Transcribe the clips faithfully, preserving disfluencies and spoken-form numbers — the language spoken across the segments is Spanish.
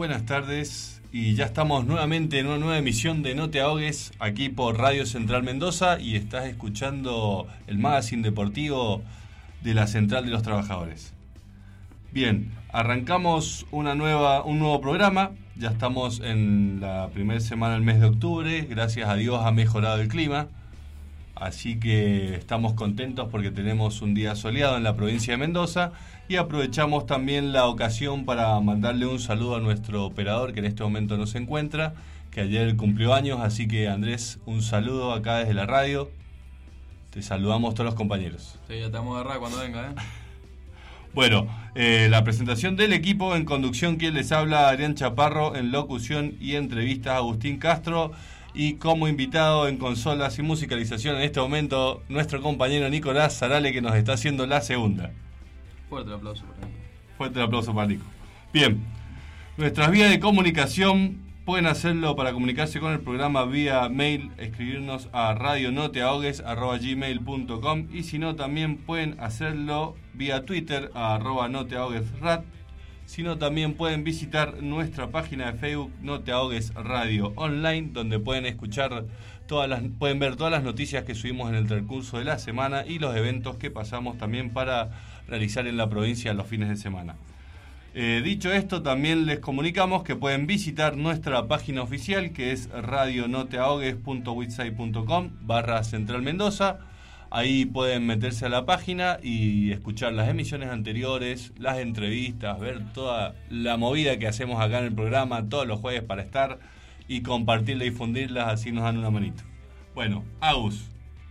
Buenas tardes y ya estamos nuevamente en una nueva emisión de No Te Ahogues aquí por Radio Central Mendoza y estás escuchando el magazine deportivo de la Central de los Trabajadores. Bien, arrancamos una nueva, un nuevo programa, ya estamos en la primera semana del mes de octubre, gracias a Dios ha mejorado el clima, así que estamos contentos porque tenemos un día soleado en la provincia de Mendoza y aprovechamos también la ocasión para mandarle un saludo a nuestro operador que en este momento no se encuentra, que ayer cumplió años, así que Andrés, un saludo acá desde la radio, te saludamos todos los compañeros. Sí, ya te vamos a agarrar cuando venga, ¿eh? Bueno, eh, la presentación del equipo en conducción, quien les habla, Adrián Chaparro, en locución y entrevistas, Agustín Castro, y como invitado en consolas y musicalización en este momento, nuestro compañero Nicolás Zarale, que nos está haciendo la segunda. Fuerte el aplauso para Nico. Fuerte el aplauso para Nico. Bien, nuestras vías de comunicación, pueden hacerlo para comunicarse con el programa vía mail, escribirnos a radionoteahogues arroba gmail punto com y si no también pueden hacerlo vía Twitter a arroba noteahoguesrat, si no también pueden visitar nuestra página de Facebook No Te Ahogues Radio Online, donde pueden escuchar todas las, pueden ver todas las noticias que subimos en el transcurso de la semana y los eventos que pasamos también para realizar en la provincia los fines de semana. Eh, dicho esto, también les comunicamos que pueden visitar nuestra página oficial, que es radionoteahogues punto website punto com barra Central Mendoza. Ahí pueden meterse a la página y escuchar las emisiones anteriores, las entrevistas, ver toda la movida que hacemos acá en el programa todos los jueves para estar y compartirla y difundirlas, así nos dan una manito. Bueno, Agus.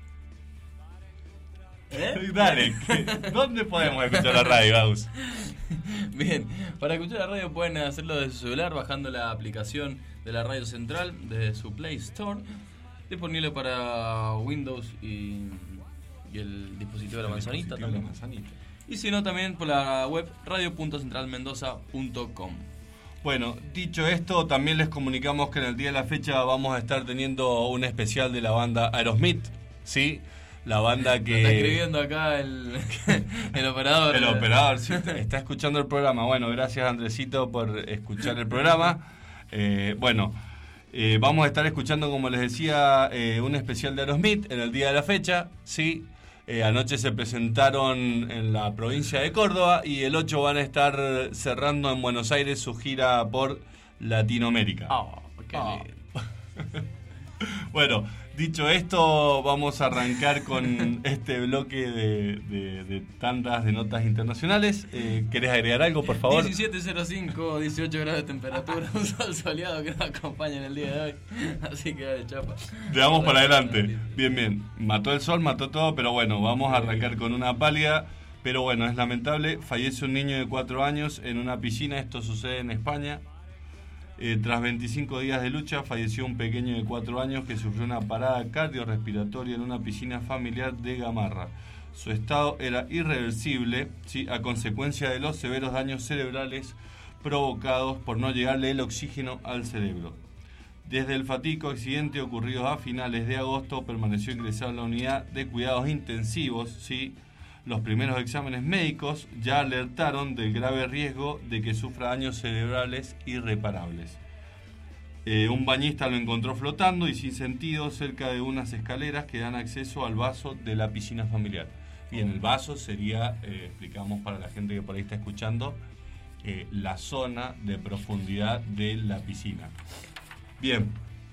¿Eh? Dale, ¿dónde podemos escuchar la radio, Agus? Bien, para escuchar la radio pueden hacerlo desde su celular bajando la aplicación de la Radio Central desde su Play Store, disponible para Windows y, y el dispositivo de la manzanita también. Y si no, también por la web radio punto central mendoza punto com. Bueno, dicho esto, también les comunicamos que en el día de la fecha vamos a estar teniendo un especial de la banda Aerosmith, ¿sí? La banda que... Lo está escribiendo acá el, el operador. El operador, sí, está escuchando el programa. Bueno, gracias Andresito por escuchar el programa. Eh, bueno, eh, vamos a estar escuchando, como les decía, eh, un especial de Aerosmith en el día de la fecha, ¿sí? Eh, anoche se presentaron en la provincia de Córdoba y el ocho van a estar cerrando en Buenos Aires su gira por Latinoamérica. Oh, qué oh. lindo. Bueno, dicho esto, vamos a arrancar con este bloque de, de, de tandas de notas internacionales. Eh, ¿Querés agregar algo, por favor? diecisiete cero cinco, dieciocho grados de temperatura, un sol soleado que nos acompaña en el día de hoy. Así que dale, chapa. Le damos para adelante. Bien, bien. Mató el sol, mató todo, pero bueno, vamos a arrancar con una pálida. Pero bueno, es lamentable. Fallece un niño de cuatro años en una piscina. Esto sucede en España. Eh, tras veinticinco días de lucha, falleció un pequeño de cuatro años que sufrió una parada cardiorrespiratoria en una piscina familiar de Gamarra. Su estado era irreversible, ¿sí?, a consecuencia de los severos daños cerebrales provocados por no llegarle el oxígeno al cerebro. Desde el fatídico accidente ocurrido a finales de agosto, permaneció ingresado en la unidad de cuidados intensivos, ¿sí? Los primeros exámenes médicos ya alertaron del grave riesgo de que sufra daños cerebrales irreparables. Eh, un bañista lo encontró flotando y sin sentido cerca de unas escaleras que dan acceso al vaso de la piscina familiar. Y en el vaso sería, eh, explicamos para la gente que por ahí está escuchando, eh, la zona de profundidad de la piscina. Bien,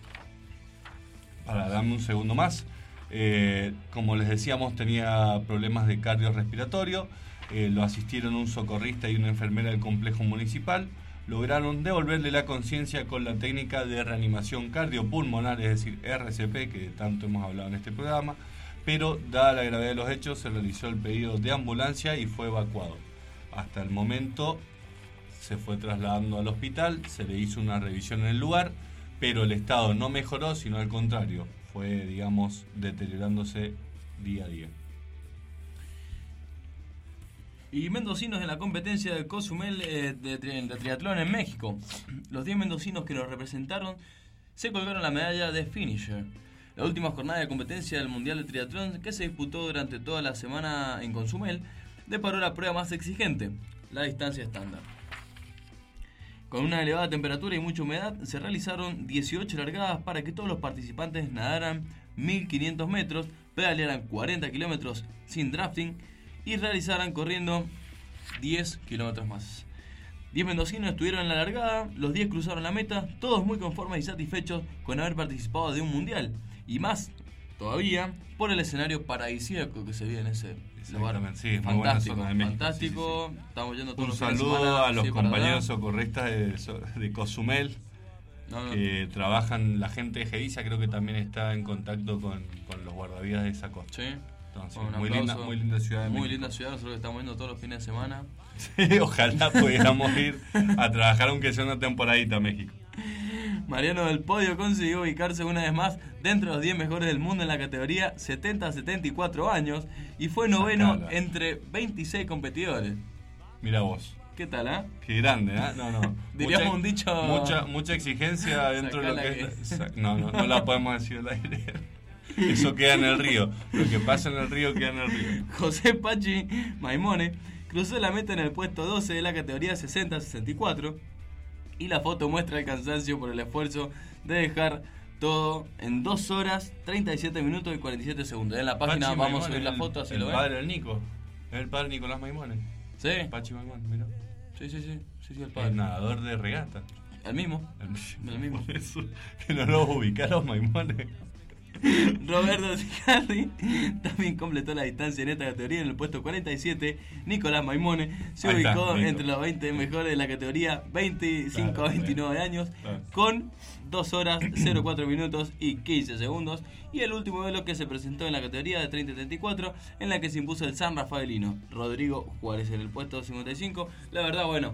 para darme un segundo más. Eh, como les decíamos, tenía problemas de cardiorrespiratorio, eh, lo asistieron un socorrista y una enfermera del complejo municipal, lograron devolverle la conciencia con la técnica de reanimación cardiopulmonar, es decir, R C P, que tanto hemos hablado en este programa, pero dada la gravedad de los hechos se realizó el pedido de ambulancia y fue evacuado. Hasta el momento se fue trasladando al hospital, se le hizo una revisión en el lugar, pero el estado no mejoró, sino al contrario, fue, digamos, deteriorándose día a día. Y mendocinos en la competencia del Cozumel eh, de, tri- de triatlón en México. Los diez mendocinos que nos representaron se colgaron la medalla de finisher. La última jornada de competencia del Mundial de Triatlón, que se disputó durante toda la semana en Cozumel, deparó la prueba más exigente, la distancia estándar. Con una elevada temperatura y mucha humedad, se realizaron dieciocho largadas para que todos los participantes nadaran mil quinientos metros, pedalearan cuarenta kilómetros sin drafting y realizaran corriendo diez kilómetros más. diez mendocinos estuvieron en la largada, los diez cruzaron la meta, todos muy conformes y satisfechos con haber participado de un mundial. Y más todavía por el escenario paradisíaco que se veía en ese lugar. Sí, fantástico, de México, fantástico. Sí, sí, sí. Estamos yendo todos un los fines de saludo semana, a los sí, para compañeros allá. socorristas de, de Cozumel, No, no. que trabajan, la gente de Gediza creo que también está en contacto con, con los guardavidas de esa costa. Sí. Entonces, Bueno, un muy, aplauso. linda, muy linda ciudad de Muy México. linda ciudad, nosotros que estamos yendo todos los fines de semana. Sí, ojalá pudiéramos ir a trabajar aunque sea una temporadita a México. Mariano del Podio consiguió ubicarse una vez más dentro de los diez mejores del mundo en la categoría setenta a setenta y cuatro años y fue noveno Sacala. entre veintiséis competidores. Mira vos. ¿Qué tal, ah? ¿eh? Qué grande, ¿eh? No, no. Diríamos Mucha- un dicho- Mucha, mucha exigencia dentro de lo Sacala que que- es. sa- No, no, no la podemos decir al aire. Eso queda en el río. Lo que pasa en el río queda en el río. José Pachi Maimone cruzó la meta en el puesto doce de la categoría sesenta a sesenta y cuatro y la foto muestra el cansancio por el esfuerzo de dejar todo en dos horas, treinta y siete minutos y cuarenta y siete segundos. En la página Pachi vamos a Maimón, subir la el- foto, así el lo ven. padre del Nico. Es el padre de Nicolás Maimone. Sí, Pachi Maimón, mira. sí, sí, sí, sí, sí, el El padre. nadador de regata. El mismo. El, El mismo. Por eso, que no los ubicaron Maimones. Roberto Sicardi también completó la distancia en esta categoría en el puesto cuarenta y siete. Nicolás Maimone se Ahí está, ubicó Nico. entre los veinte mejores de la categoría veinticinco Claro, a veintinueve años claro. con dos horas, cero cuatro minutos y quince segundos. Y el último duelo que se presentó en la categoría de treinta a treinta y cuatro, en la que se impuso el San Rafaelino, Rodrigo Juárez en el puesto cincuenta y cinco. La verdad, bueno,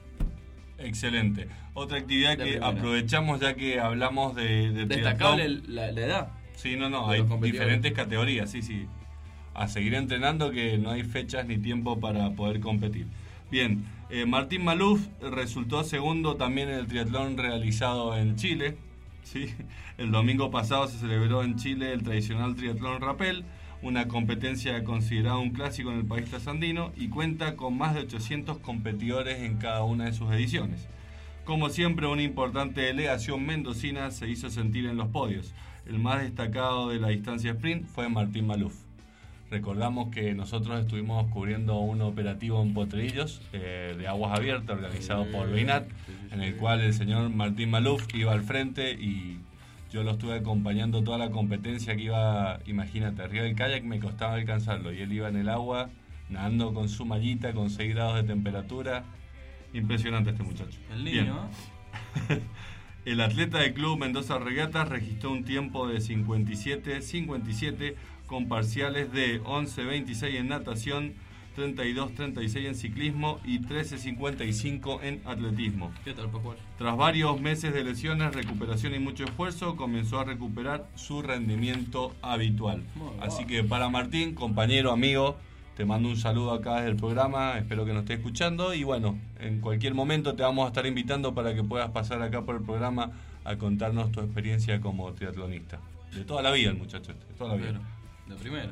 Excelente. Otra actividad La que primera. aprovechamos ya que hablamos de, de destacable triatlón. la, la edad. Sí, no, no, de hay los competidores. diferentes categorías, sí, sí. A seguir entrenando que no hay fechas ni tiempo para poder competir. Bien, eh, Martín Maluf resultó segundo también en el triatlón realizado en Chile. ¿Sí? El domingo pasado se celebró en Chile el tradicional triatlón Rapel, una competencia considerada un clásico en el país trasandino y cuenta con más de ochocientos competidores en cada una de sus ediciones. Como siempre, una importante delegación mendocina se hizo sentir en los podios. El más destacado de la distancia sprint fue Martín Maluf. Recordamos que nosotros estuvimos cubriendo un operativo en Potrerillos eh, de aguas abiertas organizado por Beinat, en el cual el señor Martín Maluf iba al frente y yo lo estuve acompañando toda la competencia que iba, imagínate, arriba del kayak me costaba alcanzarlo y él iba en el agua nadando con su mallita con seis grados de temperatura. Impresionante este muchacho. El Bien. niño, ¿eh? El atleta del Club Mendoza Regatas registró un tiempo de cincuenta y siete cincuenta y siete con parciales de once veintiséis en natación, treinta y dos treinta y seis en ciclismo y trece cincuenta y cinco en atletismo. ¿Qué tal, Pascual? Tras varios meses de lesiones, recuperación y mucho esfuerzo, comenzó a recuperar su rendimiento habitual. Muy Así bueno. que para Martín, compañero, amigo, te mando un saludo acá desde el programa, espero que nos estés escuchando y bueno, en cualquier momento te vamos a estar invitando para que puedas pasar acá por el programa a contarnos tu experiencia como triatlonista. De toda la vida el muchacho este, de toda la vida. Pero, de primera.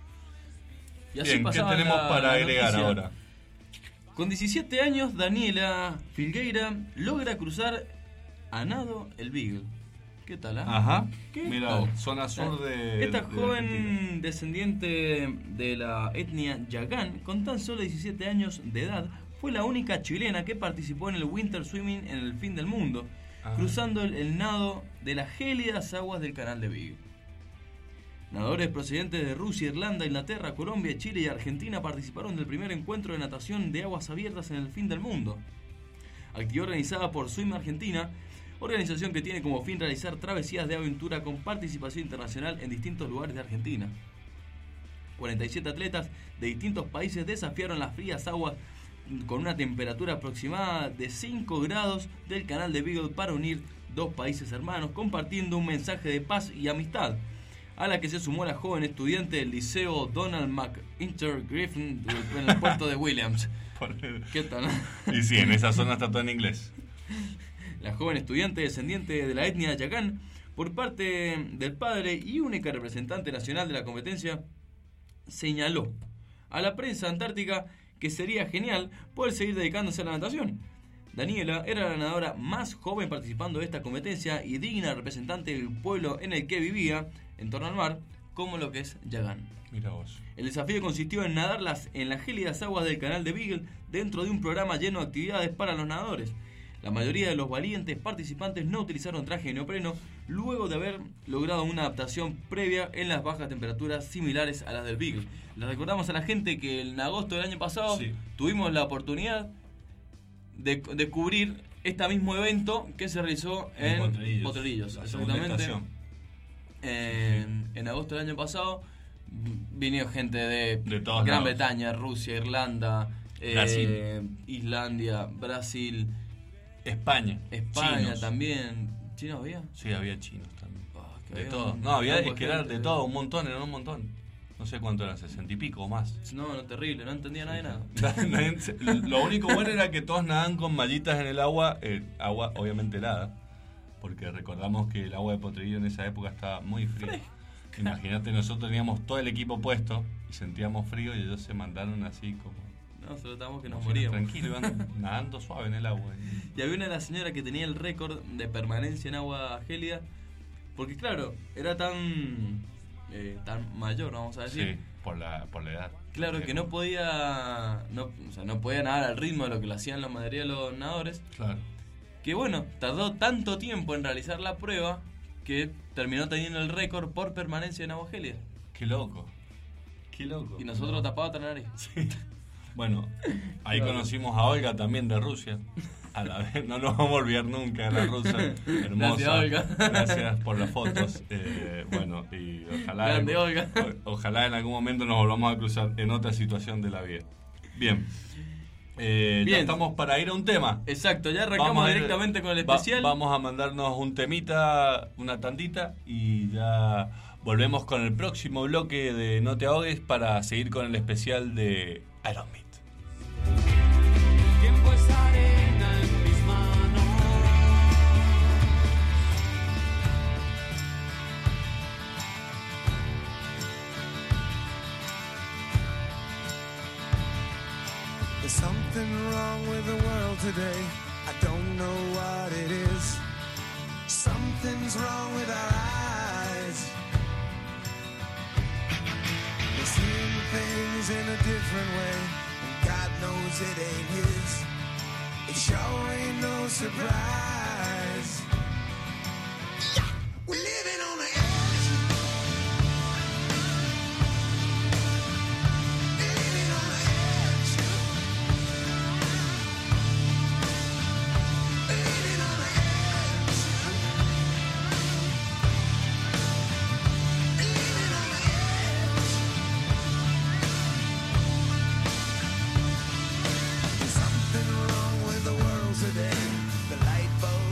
Y Bien, ¿qué pasaba tenemos la- para la agregar noticia. ahora? Con diecisiete años, Daniela Filgueira logra cruzar a nado el Beagle. ¿Qué tal, ah? Ajá, ¿Qué mira, tal? zona sur de... Esta de joven Argentina. descendiente de la etnia Yagán, con tan solo diecisiete años de edad, fue la única chilena que participó en el Winter Swimming en el fin del mundo, Ah. cruzando el, el nado de las gélidas aguas del canal de Beagle. Nadadores procedentes de Rusia, Irlanda, Inglaterra, Colombia, Chile y Argentina participaron del primer encuentro de natación de aguas abiertas en el fin del mundo. Actividad organizada por Swim Argentina, organización que tiene como fin realizar travesías de aventura con participación internacional en distintos lugares de Argentina. cuarenta y siete atletas de distintos países desafiaron las frías aguas con una temperatura aproximada de cinco grados del canal de Beagle para unir dos países hermanos, compartiendo un mensaje de paz y amistad, a la que se sumó la joven estudiante del liceo Donald McIntyre Griffin en el puerto de Williams. ¿Qué tal? Y sí, en esa zona está todo en inglés. La joven estudiante descendiente de la etnia Yagán, por parte del padre y única representante nacional de la competencia, señaló a la prensa antártica que sería genial poder seguir dedicándose a la natación. Daniela era la nadadora más joven participando de esta competencia y digna representante del pueblo en el que vivía, en torno al mar, como lo que es Yagán. Mira vos. El desafío consistió en nadar las, en las gélidas aguas del canal de Beagle dentro de un programa lleno de actividades para los nadadores. La mayoría de los valientes participantes no utilizaron traje de neopreno luego de haber logrado una adaptación previa en las bajas temperaturas similares a las del Beagle. Les recordamos a la gente que en agosto del año pasado sí. tuvimos la oportunidad de, de cubrir este mismo evento que se realizó en, en Potrerillos. Potrerillos exactamente. En, en agosto del año pasado vinieron gente de, de Gran lados. Bretaña, Rusia, Irlanda, eh, Islandia, Brasil, España. España chinos. también. ¿Chinos había? Sí, había chinos también. Oh, de había todo. un No, había, campo es que de era gente. de todo, un montón, eran un montón. No sé cuánto eran, sesenta y pico o más. No, no, terrible, no entendía nada de nada. Nadie se- Lo único bueno era que todos nadaban con mallitas en el agua, eh, agua obviamente helada, porque recordamos que el agua de Potrerillos en esa época estaba muy fría. Imagínate, nosotros teníamos todo el equipo puesto y sentíamos frío y ellos se mandaron así como... No, solo estábamos que nos como si moríamos. tranquilos, iban nadando suave en el agua. Y había una de las señoras que tenía el récord de permanencia en agua gélida, porque claro, era tan eh, tan mayor, vamos a decir. Sí, por la, por la edad. Claro que no podía no, o sea, no podía nadar al ritmo de lo que lo hacían la mayoría de los nadadores. Claro. Que bueno, tardó tanto tiempo en realizar la prueba que terminó teniendo el récord por permanencia en agua gélida. Qué loco. Qué loco. Y nosotros tapados hasta la nariz. Sí. Bueno, ahí Claro. conocimos a Olga también de Rusia. A la vez, no nos vamos a olvidar nunca de la rusa. Hermosa. Gracias, Olga. Gracias por las fotos. Eh, bueno, y ojalá, Grande, Olga. o- ojalá en algún momento nos volvamos a cruzar en otra situación de la vida. Bien. Eh, Bien. Ya estamos para ir a un tema. Exacto, ya Vamos arrancamos a ir- directamente con el va- especial. vamos a mandarnos un temita, una tandita, y ya volvemos con el próximo bloque de No Te Ahogues para seguir con el especial de Aerosmith. Tiempo es arena en mis manos. There's something wrong with the world today. I don't know what it is. Something's wrong with our eyes. We're seeing things in a different way. God knows it ain't his. It sure ain't no surprise. We're living on the edge. Living on the edge. Living on the edge. Living on the edge. There's something wrong with the world today. The light bulb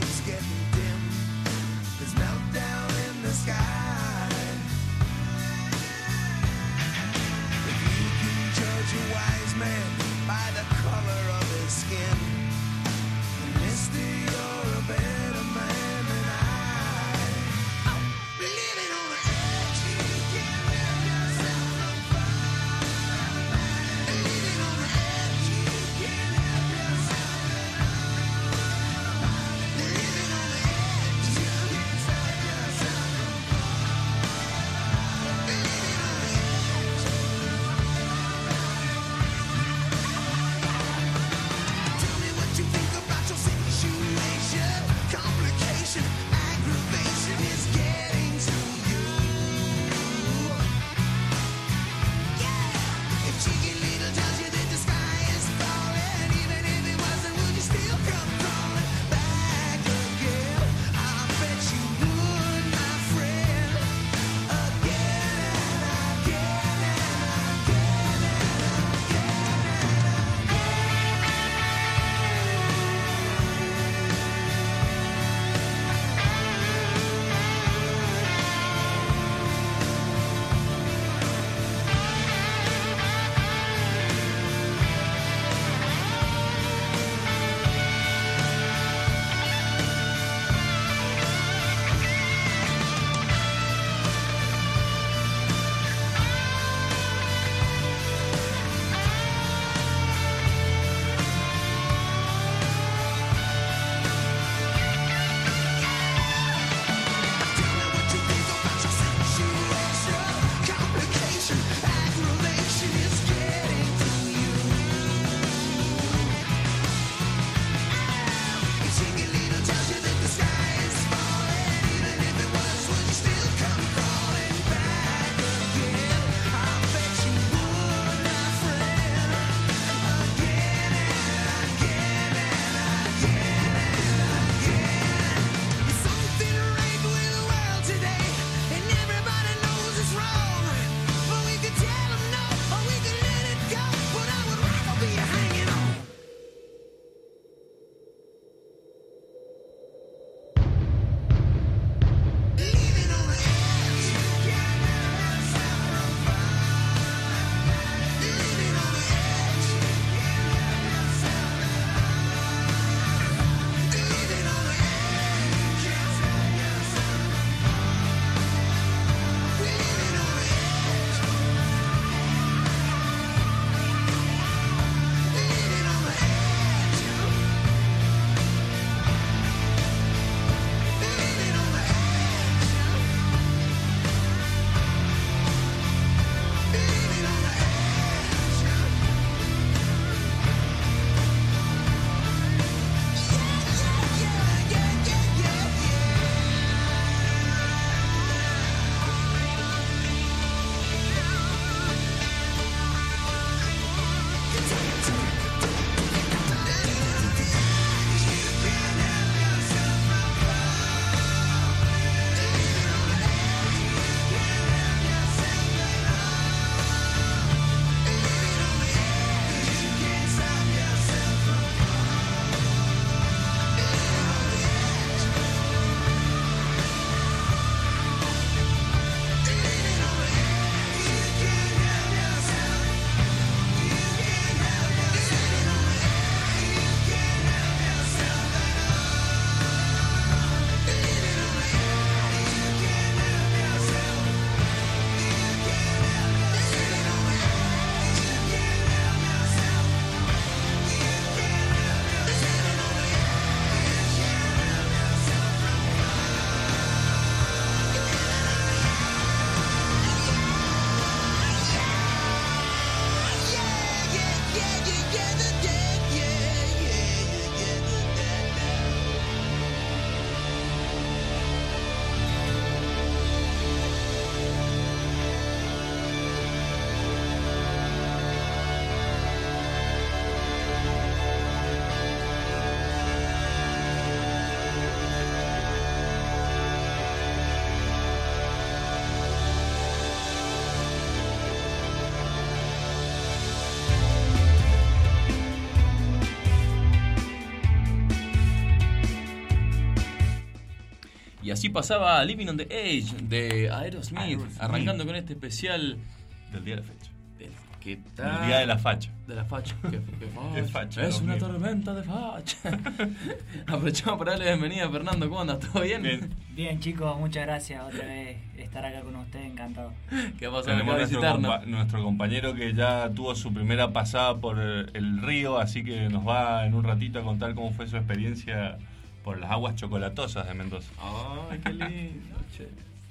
así pasaba Living on the Edge de Aerosmith, Aerosmith. arrancando con este especial Del día de la fecha. del que El tal día de la facha. de la facha. Que, que facha. De facha, es una Dios mío. tormenta de facha. Aprovechamos para darle la bienvenida a Fernando. ¿Cómo andas? ¿Todo bien? Bien. Bien, chicos, muchas gracias otra vez estar acá con ustedes, encantado. ¿Qué ha pasado Tenemos acá a nuestro, visitarnos? compa- nuestro compañero que ya tuvo su primera pasada por el, el río, así que nos va en un ratito a contar cómo fue su experiencia por las aguas chocolatosas de Mendoza. Ay, qué lindo, che.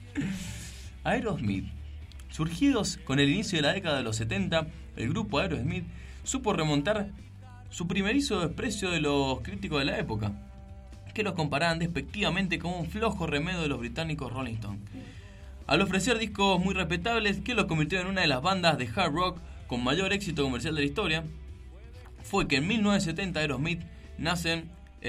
Aerosmith. Surgidos con el inicio de la década de los setenta, el grupo Aerosmith supo remontar su primerizo desprecio de los críticos de la época, que los comparaban despectivamente como un flojo remedio de los británicos Rolling Stones. Al ofrecer discos muy respetables que los convirtieron en una de las bandas de hard rock con mayor éxito comercial de la historia, fue que en mil novecientos setenta Aerosmith nacen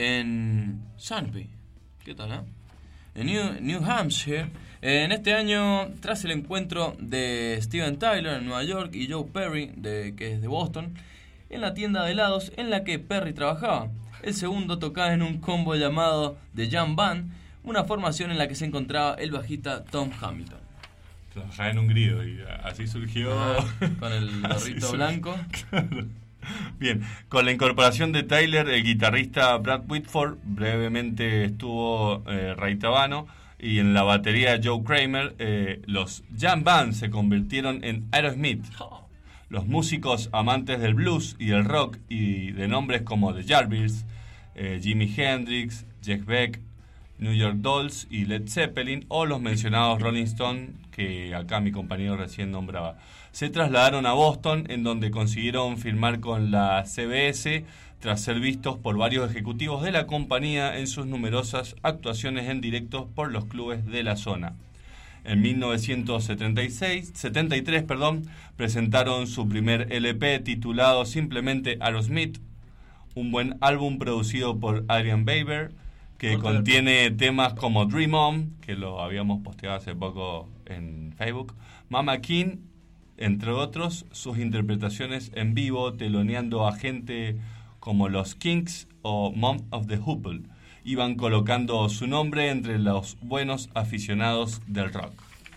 en Sunapee. ¿Qué tal, eh? En New, New Hampshire. En este año, tras el encuentro de Steven Tyler en Nueva York y Joe Perry, de, que es de Boston, en la tienda de helados en la que Perry trabajaba. El segundo tocaba en un combo llamado The Jam Band, una formación en la que se encontraba el bajista Tom Hamilton. Trabajaba en un grido y así surgió. Ah, con el Así gorrito surgió. blanco. Claro. Bien, con la incorporación de Tyler, el guitarrista Brad Whitford brevemente estuvo eh, Ray Tabano, y en la batería Joe Kramer, eh, los Jam Band se convirtieron en Aerosmith. Los músicos amantes del blues y el rock y de nombres como The Yardbirds, eh, Jimi Hendrix, Jeff Beck, New York Dolls y Led Zeppelin, o los mencionados Rolling Stones, que acá mi compañero recién nombraba, se trasladaron a Boston, en donde consiguieron firmar con la C B S tras ser vistos por varios ejecutivos de la compañía en sus numerosas actuaciones en directo por los clubes de la zona. En mil novecientos setenta y seis, setenta y tres, perdón, presentaron su primer L P titulado simplemente Aerosmith, un buen álbum producido por Adrian Baber, que Otra. contiene temas como Dream On, que lo habíamos posteado hace poco en Facebook, Mama King, entre otros, sus interpretaciones en vivo, teloneando a gente como los Kinks o Mom of the Hoople. Iban colocando su nombre entre los buenos aficionados del rock.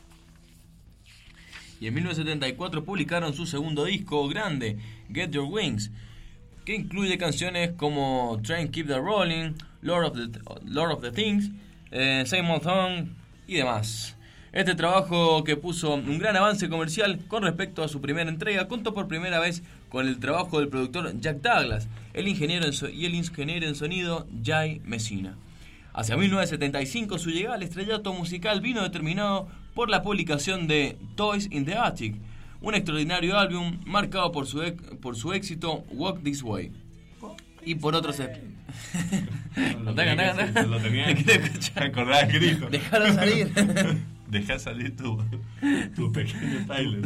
Y en mil novecientos setenta y cuatro publicaron su segundo disco grande, Get Your Wings, que incluye canciones como Train Keep the Rolling, Lord of the, Lord of the Things, eh, Same Old Song y demás. Este trabajo, que puso un gran avance comercial con respecto a su primera entrega, contó por primera vez con el trabajo del productor Jack Douglas, el ingeniero en so- y el ingeniero en sonido Jay Messina. Hacia mil novecientos setenta y cinco su llegada al estrellato musical vino determinado por la publicación de Toys in the Attic, un extraordinario álbum marcado por su, ec- por su éxito Walk This Way. Y por otros... ep- Lo Andá, tenía andá, que- andá. lo tenía Me que- quiero escuchar. me acordaba el grito. Déjalo salir. Deja salir tu, tu pequeño Tyler.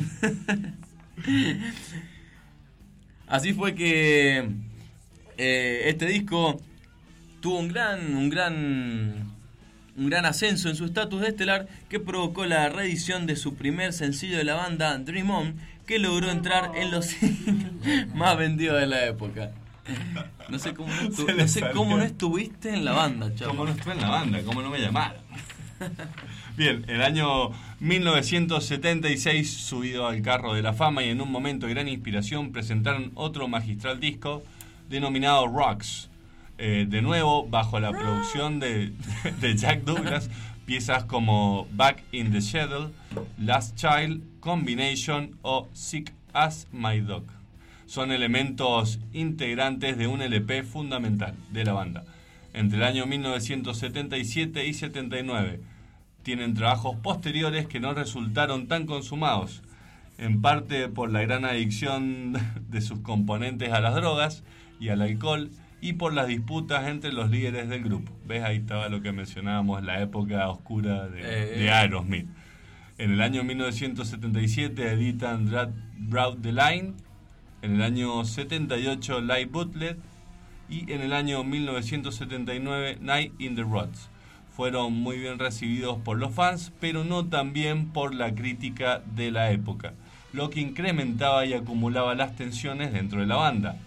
Así fue que eh, este disco tuvo un gran, un gran, un gran ascenso en su estatus de estelar, que provocó la reedición de su primer sencillo de la banda, Dream On, que logró entrar en los más vendidos de la época. No sé cómo no, estu- Se le no sé salió. cómo no estuviste en la banda, chavo. ¿Cómo no estuve en la banda? ¿Cómo no me llamaron? Bien, el año mil novecientos setenta y seis, subido al carro de la fama y en un momento de gran inspiración, presentaron otro magistral disco denominado Rocks. Eh, de nuevo, bajo la producción de, de Jack Douglas, piezas como Back in the Schedule, Last Child, Combination o Sick as My Dog. Son elementos integrantes de un L P fundamental de la banda. Entre el año mil novecientos setenta y siete y setenta y nueve tienen trabajos posteriores que no resultaron tan consumados, en parte por la gran adicción de sus componentes a las drogas y al alcohol, y por las disputas entre los líderes del grupo. ¿Ves? Ahí estaba lo que mencionábamos, la época oscura de, Eh, de Aerosmith. En el año mil novecientos setenta y siete editan Dra- Draw the Line, en el año setenta y ocho Live Bootleg, y en el año mil novecientos setenta y nueve Night in the Roads. Fueron muy bien recibidos por los fans, pero no tan bien por la crítica de la época, lo que incrementaba y acumulaba las tensiones dentro de la banda.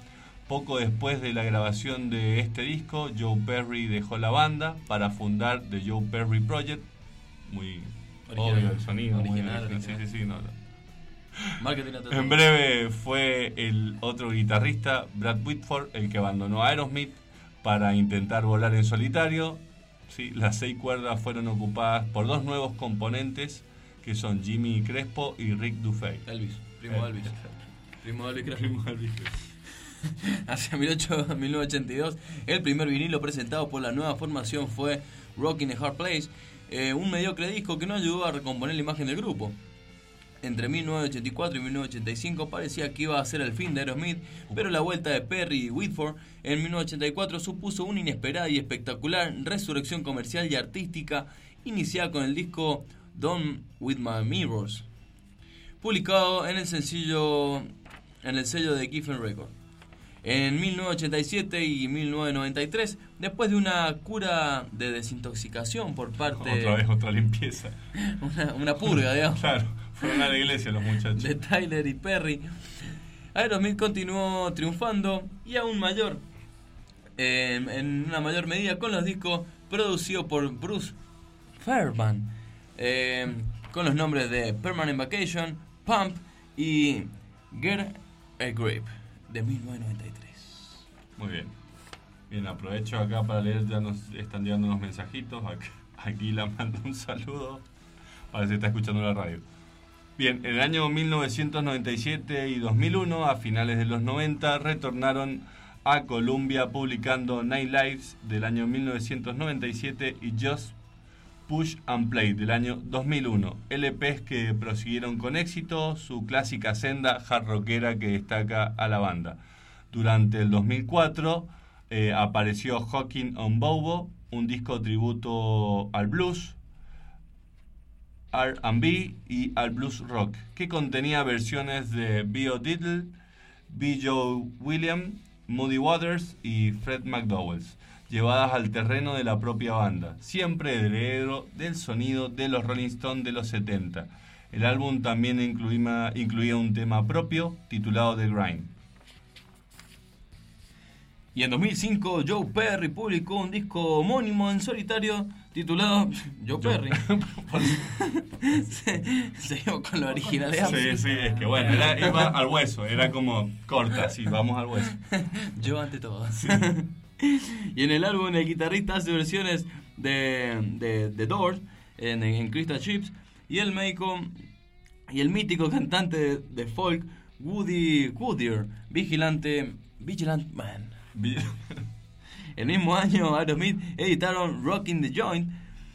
Poco después de la grabación de este disco, Joe Perry dejó la banda para fundar The Joe Perry Project. Muy Original. obvio el sonido, Original, muy, sí, sí, sí, no, no. Marketing a todo. En breve fue el otro guitarrista, Brad Whitford, el que abandonó Aerosmith para intentar volar en solitario. Sí, las seis cuerdas fueron ocupadas por dos nuevos componentes, que son Jimmy Crespo y Rick Dufay. Elvis, primo Elvis. Elvis. Primo Elvis Crespo. Primo Elvis. Hacia mil novecientos ochenta y dos, el primer vinilo presentado por la nueva formación fue Rockin' a Hard Place, eh, un mediocre disco que no ayudó a recomponer la imagen del grupo. Entre mil novecientos ochenta y cuatro y mil novecientos ochenta y cinco parecía que iba a ser el fin de Aerosmith, pero la vuelta de Perry y Whitford en mil novecientos ochenta y cuatro supuso una inesperada y espectacular resurrección comercial y artística, iniciada con el disco Done With My Mirrors, publicado en el sencillo en el sello de Geffen Records. En mil novecientos ochenta y siete y mil novecientos noventa y tres, después de una cura de desintoxicación por parte... Otra vez, otra limpieza. Una, una purga, digamos. Claro, fueron a la iglesia los muchachos. De Tyler y Perry. Aerosmith continuó triunfando y aún mayor, eh, en una mayor medida, con los discos producidos por Bruce Fairbairn, eh, con los nombres de Permanent Vacation, Pump y Get a Grip, de mil novecientos noventa y tres. Muy bien. Bien, aprovecho acá para leer, ya nos están llegando unos mensajitos. Aquí la mando un saludo. Para si está escuchando la radio. Bien, en el año mil novecientos noventa y siete y dos mil uno, a finales de los noventa, retornaron a Columbia publicando Night Lives del año mil novecientos noventa y siete y Just Push and Play del año dos mil uno. L Pes que prosiguieron con éxito su clásica senda hard rockera que destaca a la banda. Durante el dos mil cuatro eh, apareció Hawking on Bobo, un disco tributo al blues, R and B y al blues rock, que contenía versiones de Bio Diddle, B. Joe Williams, Muddy Waters y Fred McDowell, llevadas al terreno de la propia banda, siempre heredero del sonido de los Rolling Stones de los setenta. El álbum también incluía, incluía un tema propio titulado The Grind. Y en dos mil cinco, Joe Perry publicó un disco homónimo en solitario titulado Joe Perry. Seguimos con la originalidad. Sí, sí, es que bueno, era, iba al hueso, era como corta, sí, vamos al hueso. Yo ante todo. Sí. Y en el álbum el guitarrista hace versiones de, de, de Doors en, en Crystal Ships y el médico y el mítico cantante de, de folk Woody Woodier, Vigilante Vigilant Man. El mismo año Aerosmith editaron Rockin' the Joint,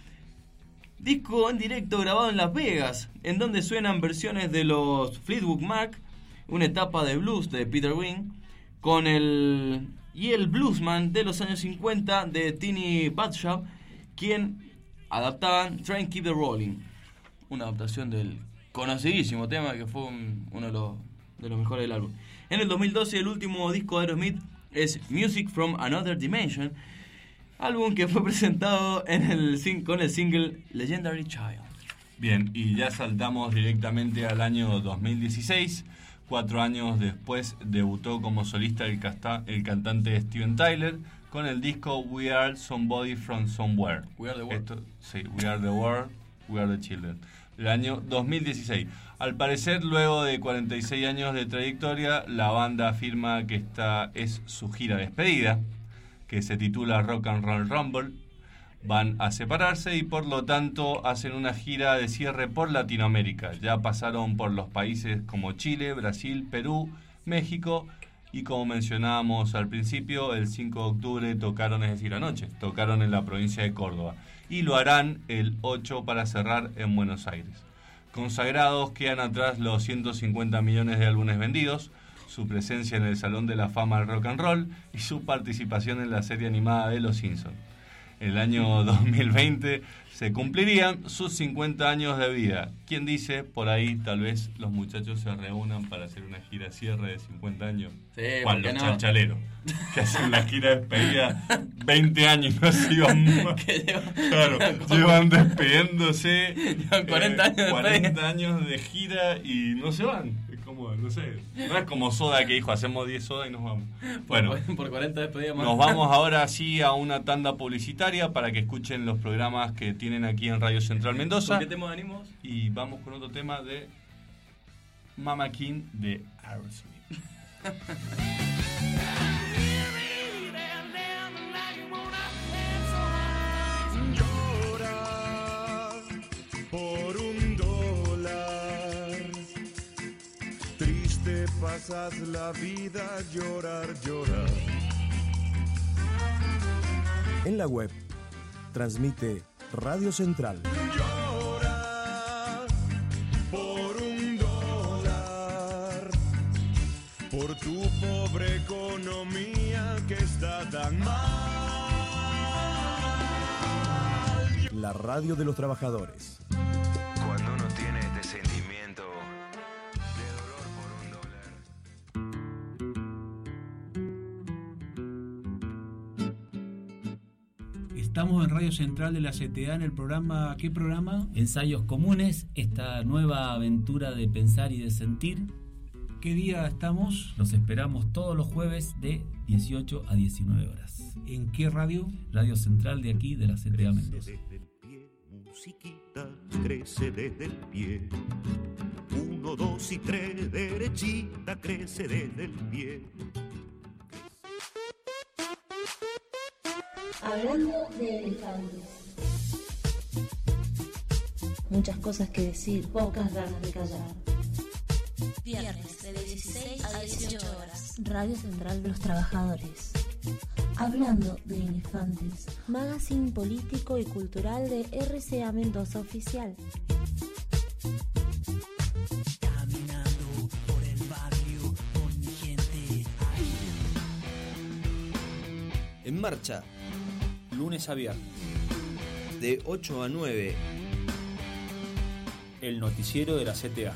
disco en directo grabado en Las Vegas, en donde suenan versiones de los Fleetwood Mac, una etapa de blues de Peter Green, con el y el bluesman de los años cincuenta de Tiny Bradshaw, quien adaptaban Train Keep the Rolling, una adaptación del conocidísimo tema que fue un, uno de los, de los mejores del álbum. En el dos mil doce el último disco de Aerosmith es Music from Another Dimension, álbum que fue presentado en el, con el single Legendary Child. Bien, y ya saltamos directamente al año dos mil dieciséis. Cuatro años después debutó como solista el, casta, el cantante Steven Tyler con el disco We Are Somebody from Somewhere. We Are the World. Esto, sí, We Are the World, We Are the Children. Del año dos mil dieciséis. Al parecer, luego de cuarenta y seis años de trayectoria, la banda afirma que esta es su gira de despedida, que se titula Rock and Roll Rumble. Van a separarse y por lo tanto hacen una gira de cierre por Latinoamérica. Ya pasaron por los países como Chile, Brasil, Perú, México y como mencionábamos al principio, el cinco de octubre tocaron, es decir, anoche, tocaron en la provincia de Córdoba y lo harán el ocho para cerrar en Buenos Aires. Consagrados quedan atrás los ciento cincuenta millones de álbumes vendidos, su presencia en el Salón de la Fama del Rock and Roll y su participación en la serie animada de Los Simpsons. El año dos mil veinte se cumplirían sus cincuenta años de vida. ¿Quién dice? Por ahí tal vez los muchachos se reúnan para hacer una gira cierre de cincuenta años. Sí, Juan, los no? chalchaleros, que hacen la gira de despedida veinte años y no se iban más. Que llevan, Claro, llevan despidiéndose llevan cuarenta años de cuarenta años de gira y no se van. Es como, no sé, no es como Soda que dijo, hacemos diez sodas y nos vamos. Bueno, Por, por cuarenta despedidas más. nos vamos ahora sí a una tanda publicitaria para que escuchen los programas que tienen aquí en Radio Central Mendoza. ¿Con qué tema venimos? Y vamos con otro tema de Mama King de Aerosmith. Llorar por un dólar. Triste pasas la vida, llorar, llorar. En la web transmite Radio Central. Llora por un dólar, por tu pobre economía que está tan mal. La radio de los trabajadores. Cuando uno tiene este sentimiento de dolor por un dólar. Estamos en Radio Central de la C T A en el programa, ¿qué programa? Ensayos Comunes, esta nueva aventura de pensar y de sentir. ¿Qué día estamos? Los esperamos todos los jueves de dieciocho a diecinueve horas. ¿En qué radio? Radio Central de aquí, de la C T A Mendoza. Musiquita crece desde el pie. Uno, dos y tres, derechita crece desde el pie. Hablando de elefantes. Muchas cosas que decir, pocas ganas de callar. Viernes de dieciséis a dieciocho horas. Radio Central de los Trabajadores. Hablando de elefantes. Magazine político y cultural de R C A Mendoza Oficial. Caminando por el barrio con mi gente. En marcha, lunes a viernes, de ocho a nueve. El noticiero de la C T A.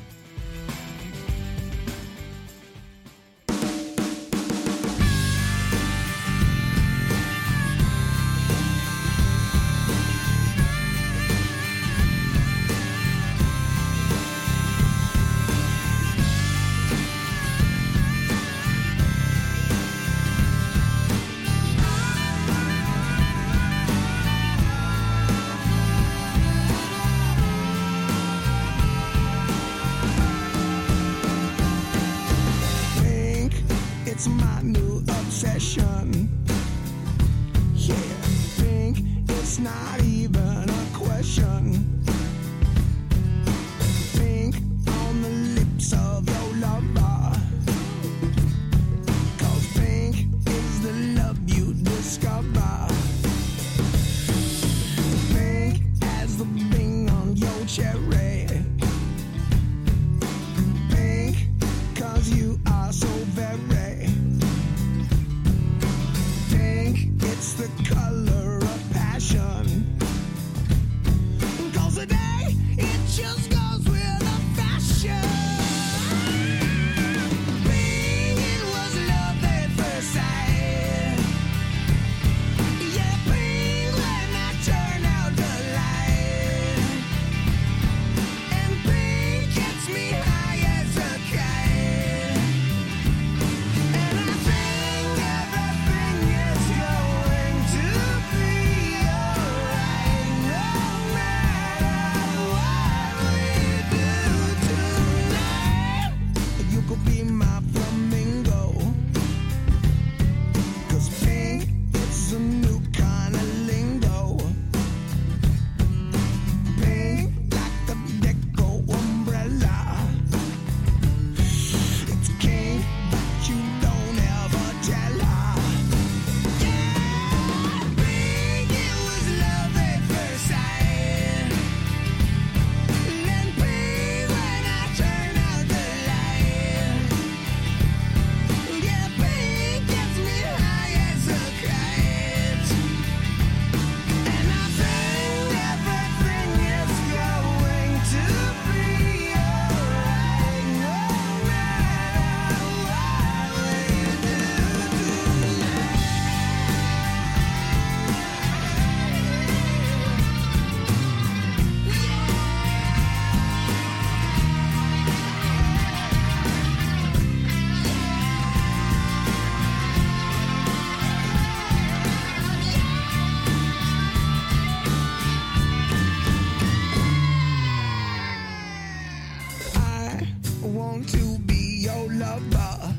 want to be your lover.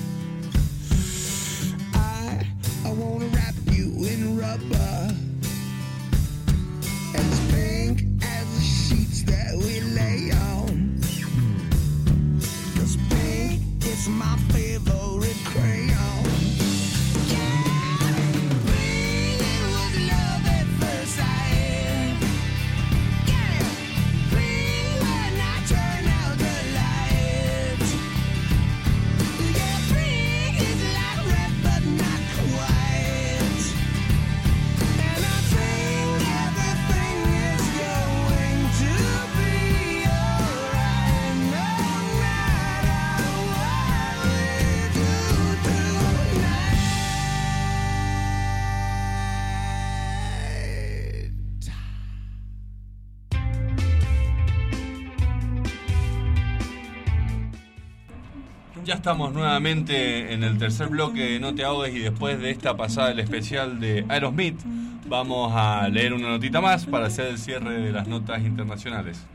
I, I wanna wrap you in rubber, as pink as the sheets that we lay on. 'Cause pink is my favorite crayon. Ya estamos nuevamente en el tercer bloque de No Te Ahogues y después de esta pasada del especial de Aerosmith vamos a leer una notita más para hacer el cierre de las notas internacionales.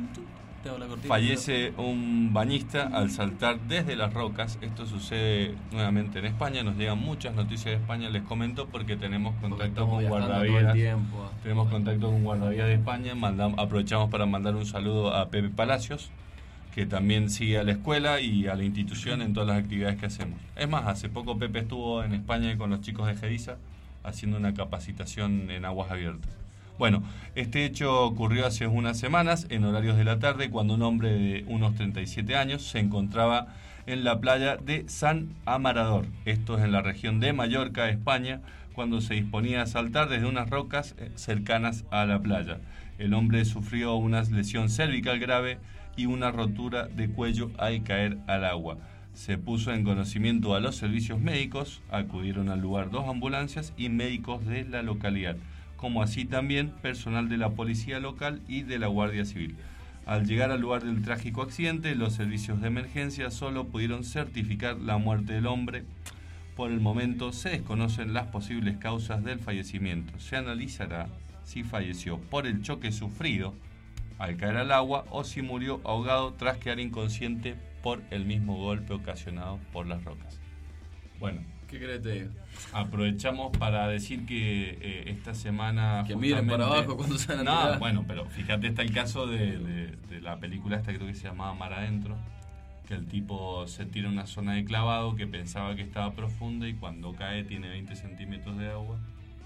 Fallece un bañista al saltar desde las rocas. Esto sucede nuevamente en España. Nos llegan muchas noticias de España, les comento, porque tenemos contacto con guardavidas. Tenemos contacto con guardavidas de España. Mandamos, aprovechamos para mandar un saludo a Pepe Palacios, que también sigue a la escuela y a la institución en todas las actividades que hacemos. Es más, hace poco Pepe estuvo en España con los chicos de Gediza haciendo una capacitación en aguas abiertas. Bueno, este hecho ocurrió hace unas semanas, en horarios de la tarde, cuando un hombre de unos treinta y siete años se encontraba en la playa de San Amarador. Esto es en la región de Mallorca, España, cuando se disponía a saltar desde unas rocas cercanas a la playa. El hombre sufrió una lesión cervical grave y una rotura de cuello al caer al agua. Se puso en conocimiento a los servicios médicos, acudieron al lugar dos ambulancias y médicos de la localidad, como así también personal de la policía local y de la Guardia Civil. Al llegar al lugar del trágico accidente, los servicios de emergencia solo pudieron certificar la muerte del hombre. Por el momento se desconocen las posibles causas del fallecimiento. Se analizará si falleció por el choque sufrido al caer al agua o si murió ahogado tras quedar inconsciente por el mismo golpe ocasionado por las rocas. Bueno, ¿qué crees te digo? Aprovechamos para decir que eh, esta semana que miren para abajo cuando se van a no, tirar. Bueno, pero fíjate, está el caso de, de, de la película esta, creo que se llamaba Mar Adentro, que el tipo se tira a una zona de clavado que pensaba que estaba profunda y cuando cae tiene veinte centímetros de agua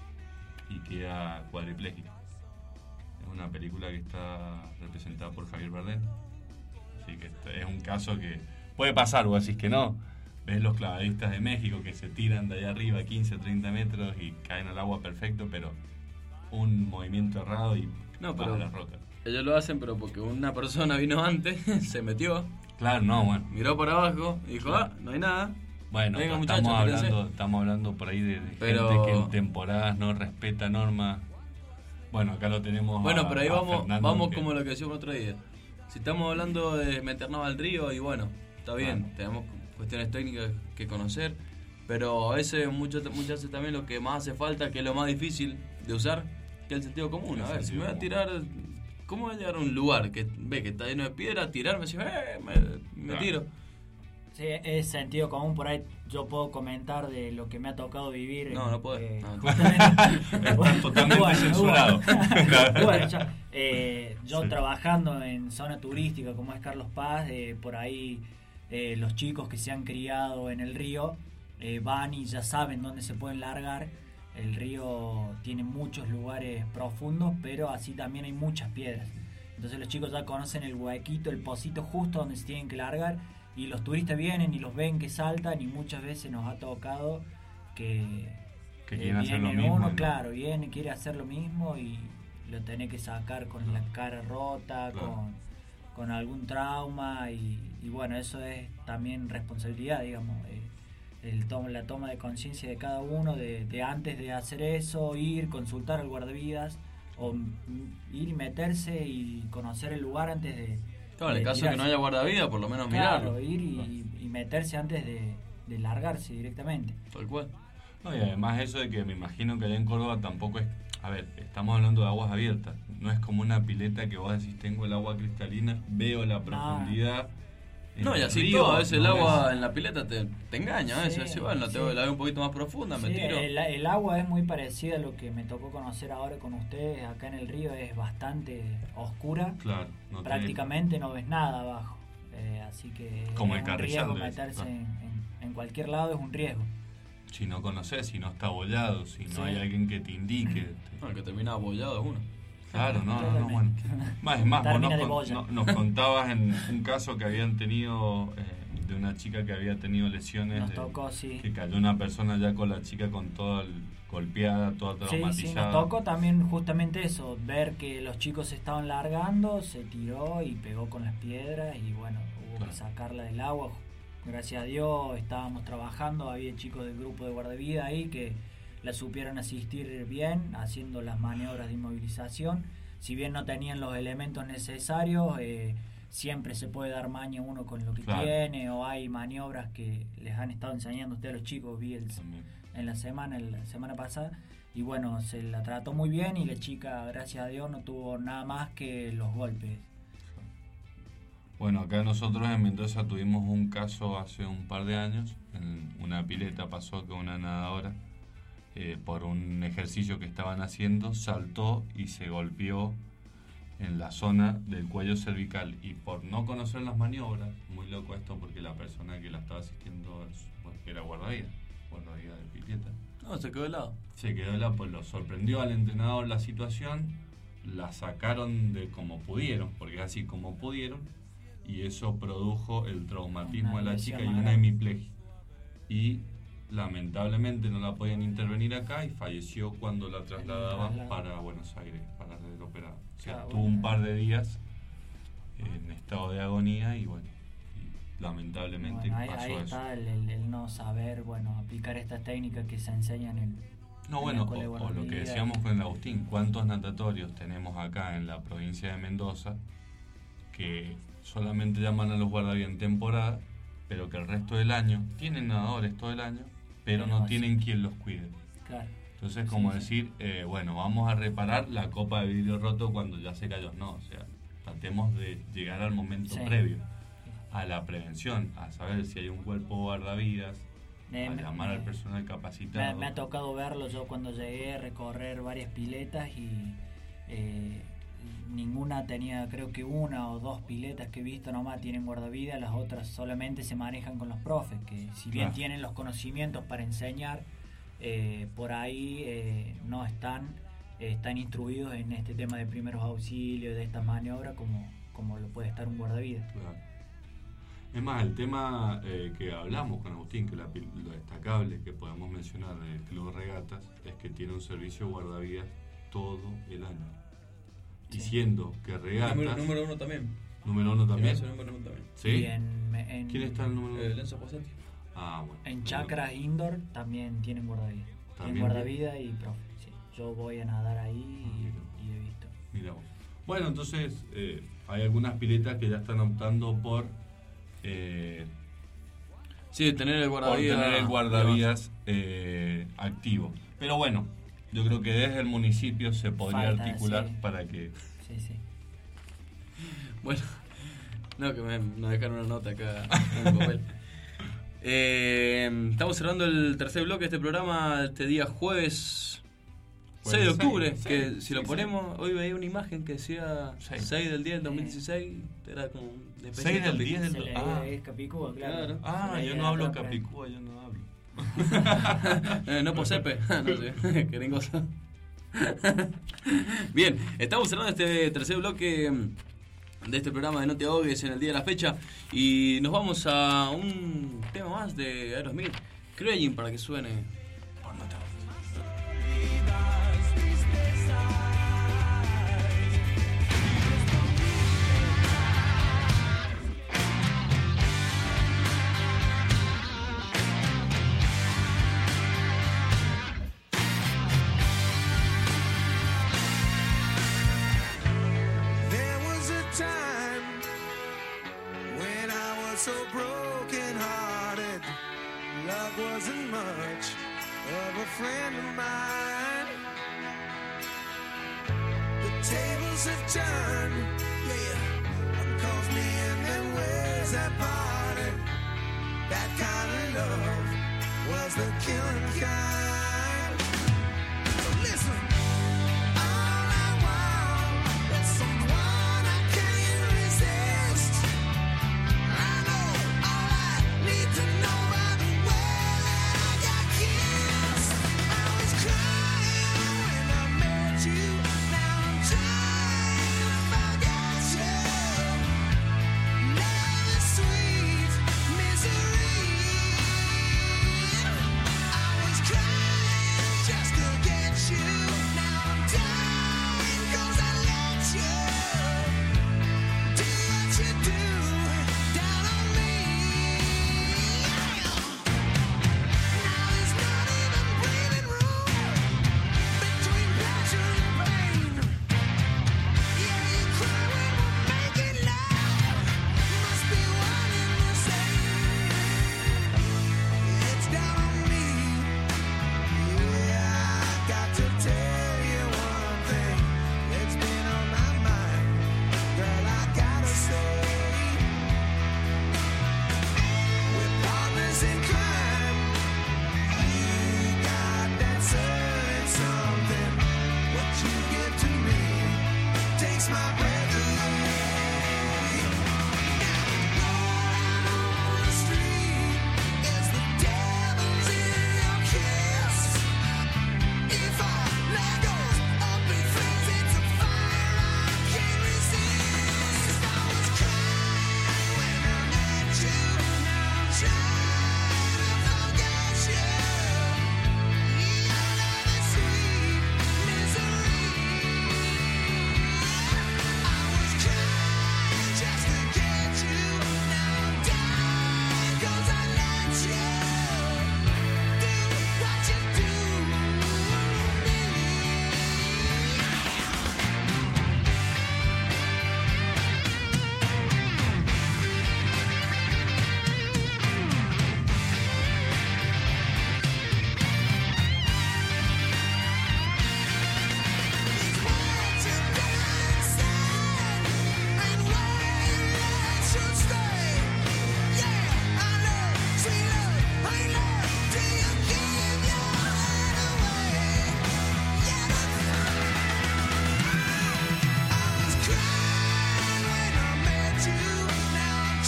y queda cuadripléjico. Es una película que está representada por Javier Bardem. Así que este es un caso que puede pasar, vos decís que no. Ves los clavadistas de México que se tiran de allá arriba quince, treinta metros y caen al agua perfecto, pero un movimiento errado y no, baja las rocas. Ellos lo hacen, pero porque una persona vino antes, se metió. Claro, no, bueno. Miró para abajo y dijo, claro. ah, no hay nada. Bueno, venga, estamos, muchachos, hablando, estamos hablando por ahí de, de pero... gente que en temporadas no respeta normas. Bueno, acá lo tenemos. Bueno, a, pero ahí vamos, vamos que... como lo que decíamos otro día. Si estamos hablando de meternos al río, y bueno, está bien, ah. tenemos cuestiones técnicas que conocer, pero a veces, muchas, muchas veces también lo que más hace falta, que es lo más difícil de usar, que es el sentido común. A ver, si me voy a tirar, ¿cómo voy a llegar a un lugar que ve que está lleno de piedra, tirarme, si, eh, me, me claro. tiro? Sí, es sentido común. Por ahí yo puedo comentar de lo que me ha tocado vivir. No, no puedo. Eh, no. Estás totalmente bueno, censurado. Bueno, ya, eh, yo sí. trabajando en zona turística como es Carlos Paz, eh, por ahí eh, los chicos que se han criado en el río eh, van y ya saben dónde se pueden largar. El río tiene muchos lugares profundos, pero así también hay muchas piedras. Entonces los chicos ya conocen el huequito, el pocito justo donde se tienen que largar. Y los turistas vienen y los ven que saltan y muchas veces nos ha tocado que, que quieren hacer lo mismo. Uno, ¿no? Claro, viene, quiere hacer lo mismo y lo tenés que sacar con la cara rota, claro. con, con algún trauma y, y bueno, eso es también responsabilidad, digamos, eh, el toma, la toma de conciencia de cada uno de, de antes de hacer eso, ir, consultar al guardavidas o m- ir y meterse y conocer el lugar antes de... Claro, en el caso de que no haya guardavidas, por lo menos claro, mirarlo. ir y, y meterse antes de, de largarse directamente. Tal cual. No, y además eso de que me imagino que allá en Córdoba tampoco es... A ver, estamos hablando de aguas abiertas. No es como una pileta que vos decís, tengo el agua cristalina, veo la profundidad, en No, y el así río, todo, a veces el no agua ves. en la pileta te, te engaña, a veces, Sí, decís, bueno, sí. tengo la veo un poquito más profunda, me Sí, tiro. el, el agua es muy parecida a lo que me tocó conocer ahora con ustedes. Acá en el río es bastante oscura. Claro, no te- Prácticamente no ves nada abajo. Eh, así que Como es el un riesgo Carrizal, meterse claro. en, en- en cualquier lado, es un riesgo. Si no conoces, si no está abollado, si no Sí. hay alguien que te indique. Bueno, el que termina abollado es uno. Claro, no, no, no, bueno. Más, es más, vos Termina nos, de con- boya. no- nos contabas en un caso que habían tenido, eh, de una chica que había tenido lesiones. Nos de- tocó, sí. Que cayó una persona ya con la chica con toda el- golpeada, toda Sí, traumatizada. sí, nos tocó también justamente eso, ver que los chicos se estaban largando, se tiró y pegó con las piedras y bueno, hubo Claro. que sacarla del agua. Gracias a Dios estábamos trabajando, había chicos del grupo de guardavida ahí que la supieron asistir bien, haciendo las maniobras de inmovilización. Si bien no tenían los elementos necesarios, eh, siempre se puede dar maña uno con lo que Claro. tiene, o hay maniobras que les han estado enseñando ustedes a los chicos, vi el, También. en la semana, en la semana pasada, y bueno, se la trató muy bien y la chica, gracias a Dios, no tuvo nada más que los golpes. Bueno, acá nosotros en Mendoza tuvimos un caso hace un par de años. En una pileta pasó que una nadadora, eh, por un ejercicio que estaban haciendo, saltó y se golpeó en la zona del cuello cervical. Y por no conocer las maniobras, muy loco esto porque la persona que la estaba asistiendo es- pues, era guardavidas, guardavidas de pileta. No, se quedó de lado. Se quedó la, pues lo sorprendió al entrenador la situación, la sacaron de como pudieron, porque es así como pudieron, y eso produjo el traumatismo Una de la lesión chica y más una grave. hemiplegia. Y lamentablemente no la podían intervenir acá y falleció cuando la trasladaban traslado. para Buenos Aires, para ser operada. O sea, Ah, tuvo bueno. un par de días en estado de agonía y bueno, y lamentablemente Bueno, ahí, pasó ahí eso. está el, el- el no saber, bueno, aplicar estas técnicas que se enseñan en... No, en bueno, la escuela de o, o lo que guardavidas. decíamos con el Agustín, ¿cuántos natatorios tenemos acá en la provincia de Mendoza que solamente llaman a los guardavidas en temporada, pero que el resto del año tienen nadadores todo el año, pero Pero no sí. tienen quien los cuide? Claro. Entonces, como Sí, sí. decir, eh, bueno, vamos a reparar la copa de vidrio roto cuando ya se cayó. No, o sea, tratemos de llegar al momento Sí. previo, a la prevención, a saber si hay un cuerpo guardavidas, Eh, a me- llamar al me- personal Me, capacitado. me ha tocado verlo yo cuando llegué a recorrer varias piletas y eh, ninguna tenía, creo que una o dos piletas que he visto nomás tienen guardavidas, las otras solamente se manejan con los profes, que si bien Claro. tienen los conocimientos para enseñar, eh, por ahí eh, no están, eh, están instruidos en este tema de primeros auxilios, de estas maniobras, como, como lo puede estar un guardavidas. Claro. Es más, el tema eh, que hablamos con Agustín, que la pi- lo destacable que podemos mencionar del Club Regatas es que tiene un servicio guardavidas todo el año. Y Sí. siendo que Regatas... Número, número uno también. número uno también. Tiene número uno también. ¿Sí? Y en, en- ¿Quién está en el número uno? Eh, Lenzo Posati. Ah, bueno. En chacras indoor también tienen guardavidas. Tienen También. guardavidas y profe. Sí. Yo voy a nadar ahí y, y he visto. Mira vos. Bueno, entonces eh, hay algunas piletas que ya están optando por... Eh, Sí, tener el por guardavidas. tener el guardavidas eh, activo. Pero bueno, yo creo que desde el municipio se podría Falta, articular sí. para que... Sí, sí. Bueno, no, que me, nos dejaron una nota acá en el papel. Eh, estamos cerrando el tercer bloque de este programa este día jueves seis de octubre, seis, que seis, si lo sí, ponemos, hoy veía una imagen que decía seis. seis del diez del dos mil dieciséis, era como de seis del diez del Se le ah. es Capicúa, claro. Claro. Ah, Se le yo era no hablo acá, capicúa, yo no hablo. eh, no posepe, no sé, qué cosa. Bien, estamos cerrando este tercer bloque de este programa de No Te Ahogues en el día de la fecha y nos vamos a un tema más de Aerosmith, Crying, para que suene por No Te Ahogues. There was a time when I was so broken hearted. Love wasn't much of a friend of mine. The tables have turned, yeah. One calls me in, then ways apart.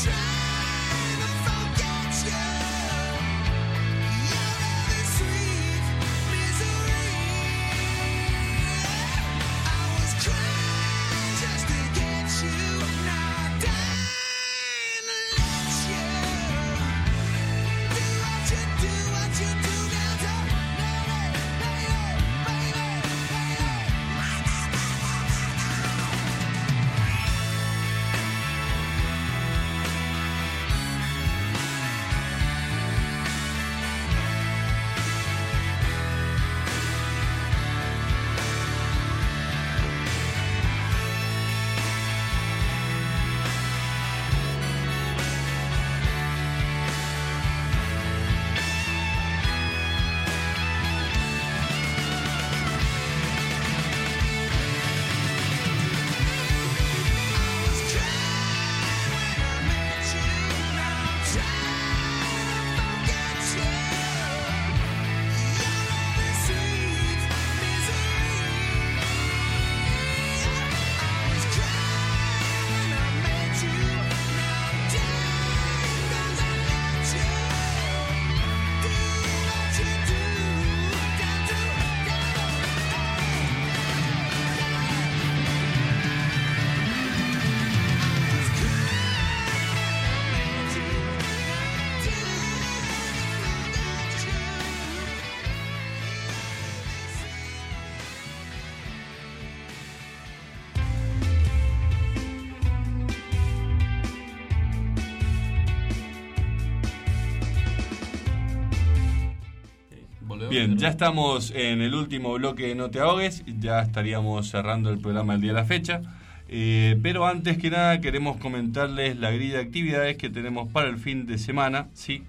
Bien, ya estamos en el último bloque de No Te Ahogues, ya estaríamos cerrando el programa el día de la fecha, eh, pero antes que nada queremos comentarles la grilla de actividades que tenemos para el fin de semana, ¿sí?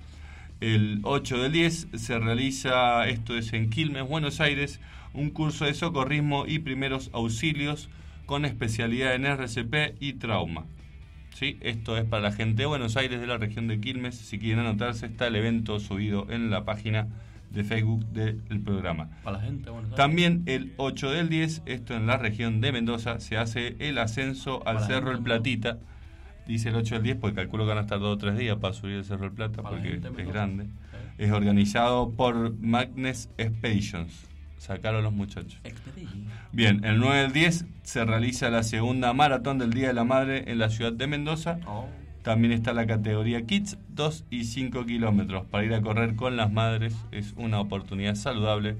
El ocho del diez se realiza, esto es en Quilmes, Buenos Aires, un curso de socorrismo y primeros auxilios con especialidad en R C P y trauma. ¿Sí? Esto es para la gente de Buenos Aires, de la región de Quilmes. Si quieren anotarse, está el evento subido en la página de Facebook del programa. Para la gente de Buenos Aires. También el ocho del diez, esto en la región de Mendoza, se hace el ascenso al Para Cerro gente El Platita. Dice el ocho del diez porque calculo que van a estar dos o tres días para subir el Cerro El Plata, Para la porque gente de es Mendoza. grande. Es organizado por Magnus Expeditions. Sacaron los muchachos. Expedition. Bien, el nueve del diez se realiza la segunda maratón del Día de la Madre en la ciudad de Mendoza. Oh. También está la categoría Kids, dos y cinco kilómetros. Para ir a correr con las madres es una oportunidad saludable,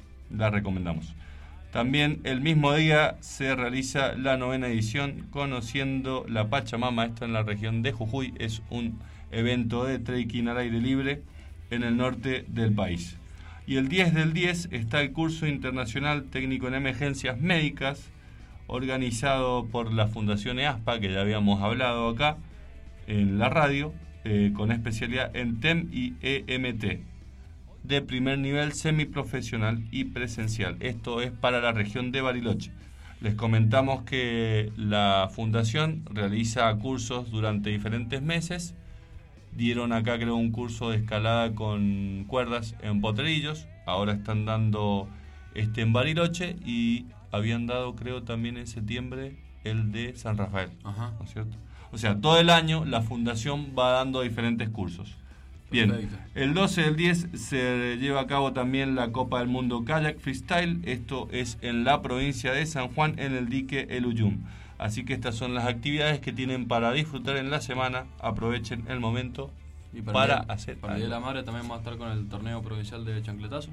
la recomendamos. También el mismo día se realiza la novena edición Conociendo la Pachamama, esto en la región de Jujuy. Es un evento de trekking al aire libre en el norte del país. Y el diez del diez está el curso internacional técnico en emergencias médicas, organizado por la Fundación EASPA, que ya habíamos hablado acá en la radio, eh, con especialidad en T E M y E M T, de primer nivel semiprofesional y presencial. Esto es para la región de Bariloche. Les comentamos que la Fundación realiza cursos durante diferentes meses. Dieron acá, creo, un curso de escalada con cuerdas en Potrerillos. Ahora están dando este en Bariloche y habían dado, creo, también en septiembre el de San Rafael. Ajá. ¿No es cierto? O sea, todo el año la Fundación va dando diferentes cursos. Bien, Perfecto. el doce del diez se lleva a cabo también la Copa del Mundo Kayak Freestyle. Esto es en la provincia de San Juan, en el dique El Uyum. Así que estas son las actividades que tienen para disfrutar en la semana. Aprovechen el momento Y para, para, el día, hacer para el Día de algo. la Madre también vamos a estar con el torneo provincial de chancletazo.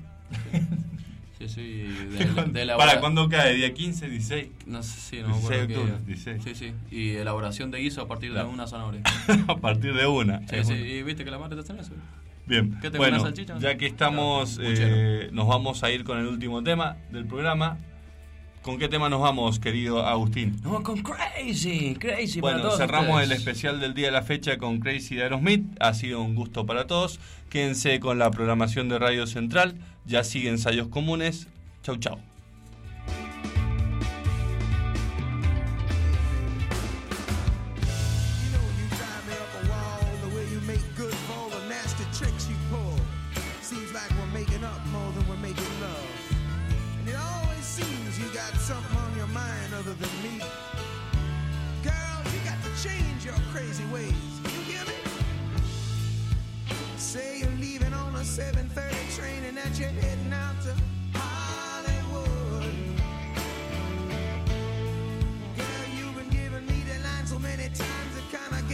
Sí, sí, de, de, de elabora- ¿Para cuándo cae? ¿Día quince, dieciséis? No sé, sí, no me acuerdo dieciséis de qué octubre, día. dieciséis. Sí, sí, y elaboración de guiso a partir Claro. de una zanahoria. A partir de una. Sí, Es sí, una. y viste que la madre te hace eso. Bien, ¿Qué tengo, bueno, una salchicha? ya que estamos, Claro, eh, nos vamos a ir con el último tema del programa. ¿Con qué tema nos vamos, querido Agustín? No, con Crazy, Crazy para Bueno, todos cerramos ustedes. el especial del día de la fecha con Crazy de Aerosmith. Ha sido un gusto para todos. Quédense con la programación de Radio Central. Ya siguen ensayos comunes. Chau, chau. You know when you tie me up a wall, the way you make good for all the nasty tricks you pull. Seems like we're making up more than we're making love. And it always seems you got something on your mind other than me. Girl, you got to change your crazy ways. You seven thirty train and that you're heading